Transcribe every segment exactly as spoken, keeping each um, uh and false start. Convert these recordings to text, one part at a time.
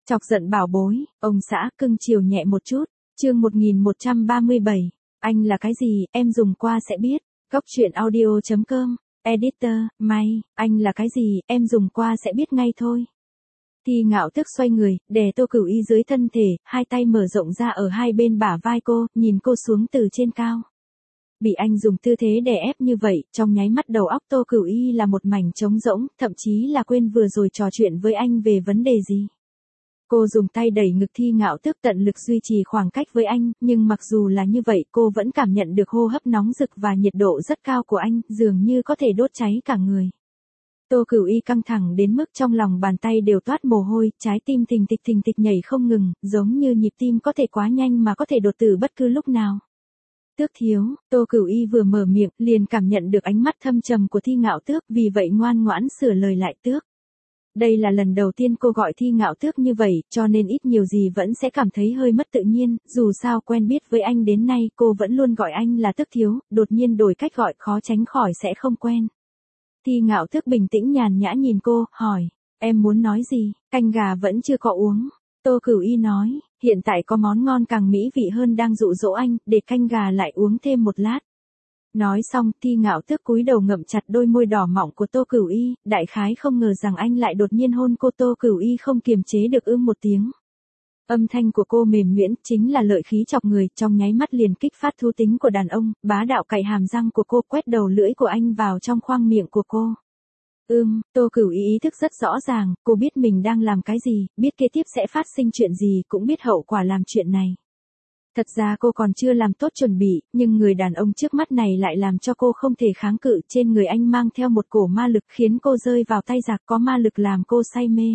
Chọc giận bảo bối, ông xã cưng chiều nhẹ một chút. Chương một nghìn một trăm ba mươi bảy. Anh là cái gì, em dùng qua sẽ biết. Góc truyện audio chấm com. Editor, May, anh là cái gì, em dùng qua sẽ biết ngay thôi. Thi Ngạo Tước xoay người, đè Tô Cửu Y dưới thân thể, hai tay mở rộng ra ở hai bên bả vai cô, nhìn cô xuống từ trên cao. Bị anh dùng tư thế đè ép như vậy, trong nháy mắt đầu óc Tô Cửu Y là một mảnh trống rỗng, thậm chí là quên vừa rồi trò chuyện với anh về vấn đề gì. Cô dùng tay đẩy ngực Thi Ngạo Tước tận lực duy trì khoảng cách với anh, nhưng mặc dù là như vậy cô vẫn cảm nhận được hô hấp nóng rực và nhiệt độ rất cao của anh, dường như có thể đốt cháy cả người. Tô Cửu Y căng thẳng đến mức trong lòng bàn tay đều toát mồ hôi, trái tim thình thịch thình thịch nhảy không ngừng, giống như nhịp tim có thể quá nhanh mà có thể đột tử bất cứ lúc nào. Tước thiếu, Tô Cửu Y vừa mở miệng, liền cảm nhận được ánh mắt thâm trầm của Thi Ngạo Tước, vì vậy ngoan ngoãn sửa lời lại Tước. Đây là lần đầu tiên cô gọi Thi Ngạo Tước như vậy, cho nên ít nhiều gì vẫn sẽ cảm thấy hơi mất tự nhiên, dù sao quen biết với anh đến nay cô vẫn luôn gọi anh là Tước thiếu, đột nhiên đổi cách gọi khó tránh khỏi sẽ không quen. Thi Ngạo Tước bình tĩnh nhàn nhã nhìn cô, hỏi, em muốn nói gì, canh gà vẫn chưa có uống. Tô Cửu Y nói, hiện tại có món ngon càng mỹ vị hơn đang dụ dỗ anh, để canh gà lại uống thêm một lát. Nói xong, Thi Ngạo Tước cúi đầu ngậm chặt đôi môi đỏ mọng của Tô Cửu Y, đại khái không ngờ rằng anh lại đột nhiên hôn cô. Tô Cửu Y không kiềm chế được ưm một tiếng. Âm thanh của cô mềm nhuyễn, chính là lợi khí chọc người, trong nháy mắt liền kích phát thú tính của đàn ông, bá đạo cạy hàm răng của cô, quét đầu lưỡi của anh vào trong khoang miệng của cô. Ưm, Tô Cửu Y ý thức rất rõ ràng, cô biết mình đang làm cái gì, biết kế tiếp sẽ phát sinh chuyện gì, cũng biết hậu quả làm chuyện này. Thật ra cô còn chưa làm tốt chuẩn bị, nhưng người đàn ông trước mắt này lại làm cho cô không thể kháng cự, trên người anh mang theo một cổ ma lực khiến cô rơi vào tay giặc, có ma lực làm cô say mê.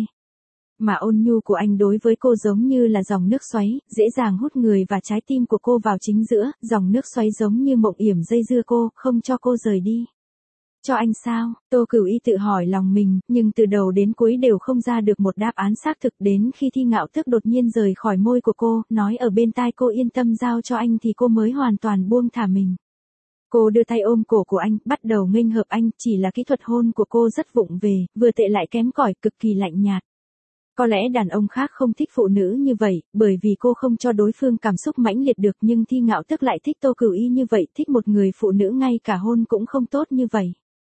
Mà ôn nhu của anh đối với cô giống như là dòng nước xoáy, dễ dàng hút người và trái tim của cô vào chính giữa, dòng nước xoáy giống như mộng yểm dây dưa cô, không cho cô rời đi. Cho anh sao? Tô Cửu Y tự hỏi lòng mình, nhưng từ đầu đến cuối đều không ra được một đáp án xác thực, đến khi Thi Ngạo Tước đột nhiên rời khỏi môi của cô, nói ở bên tai cô yên tâm giao cho anh thì cô mới hoàn toàn buông thả mình. Cô đưa tay ôm cổ của anh, bắt đầu nghênh hợp anh, chỉ là kỹ thuật hôn của cô rất vụng về, vừa tệ lại kém cỏi, cực kỳ lạnh nhạt. Có lẽ đàn ông khác không thích phụ nữ như vậy, bởi vì cô không cho đối phương cảm xúc mãnh liệt được, nhưng Thi Ngạo Tước lại thích Tô Cửu Y như vậy, thích một người phụ nữ ngay cả hôn cũng không tốt như vậy.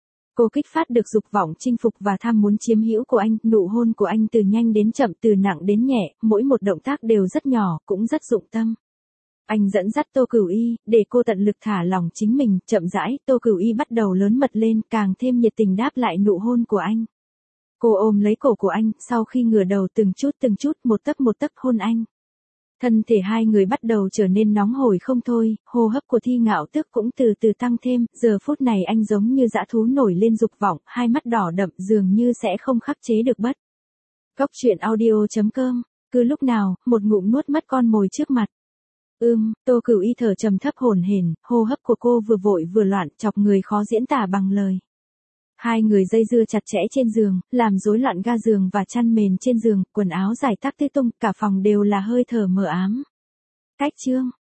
Cô kích phát được dục vọng chinh phục và tham muốn chiếm hữu của anh, nụ hôn của anh từ nhanh đến chậm, từ nặng đến nhẹ, mỗi một động tác đều rất nhỏ, cũng rất dụng tâm. Anh dẫn dắt Tô Cửu Y, để cô tận lực thả lỏng chính mình, chậm rãi, Tô Cửu Y bắt đầu lớn mật lên, càng thêm nhiệt tình đáp lại nụ hôn của anh. Cô ôm lấy cổ của anh, sau khi ngửa đầu từng chút từng chút, một tấc một tấc hôn anh. Thân thể hai người bắt đầu trở nên nóng hổi không thôi, hô hấp của Thi Ngạo Tước cũng từ từ tăng thêm, giờ phút này anh giống như dã thú nổi lên dục vọng, hai mắt đỏ đậm dường như sẽ không khắc chế được bất. Góc truyện audio chấm com, cứ lúc nào, một ngụm nuốt mất con mồi trước mặt. Ưm, Tô Cửu Y thở trầm thấp hổn hển, hô hấp của cô vừa vội vừa loạn, chọc người khó diễn tả bằng lời. Hai người dây dưa chặt chẽ trên giường, làm rối loạn ga giường và chăn mền trên giường, quần áo rải tắc tê tung, cả phòng đều là hơi thở mờ ám. Cách chương,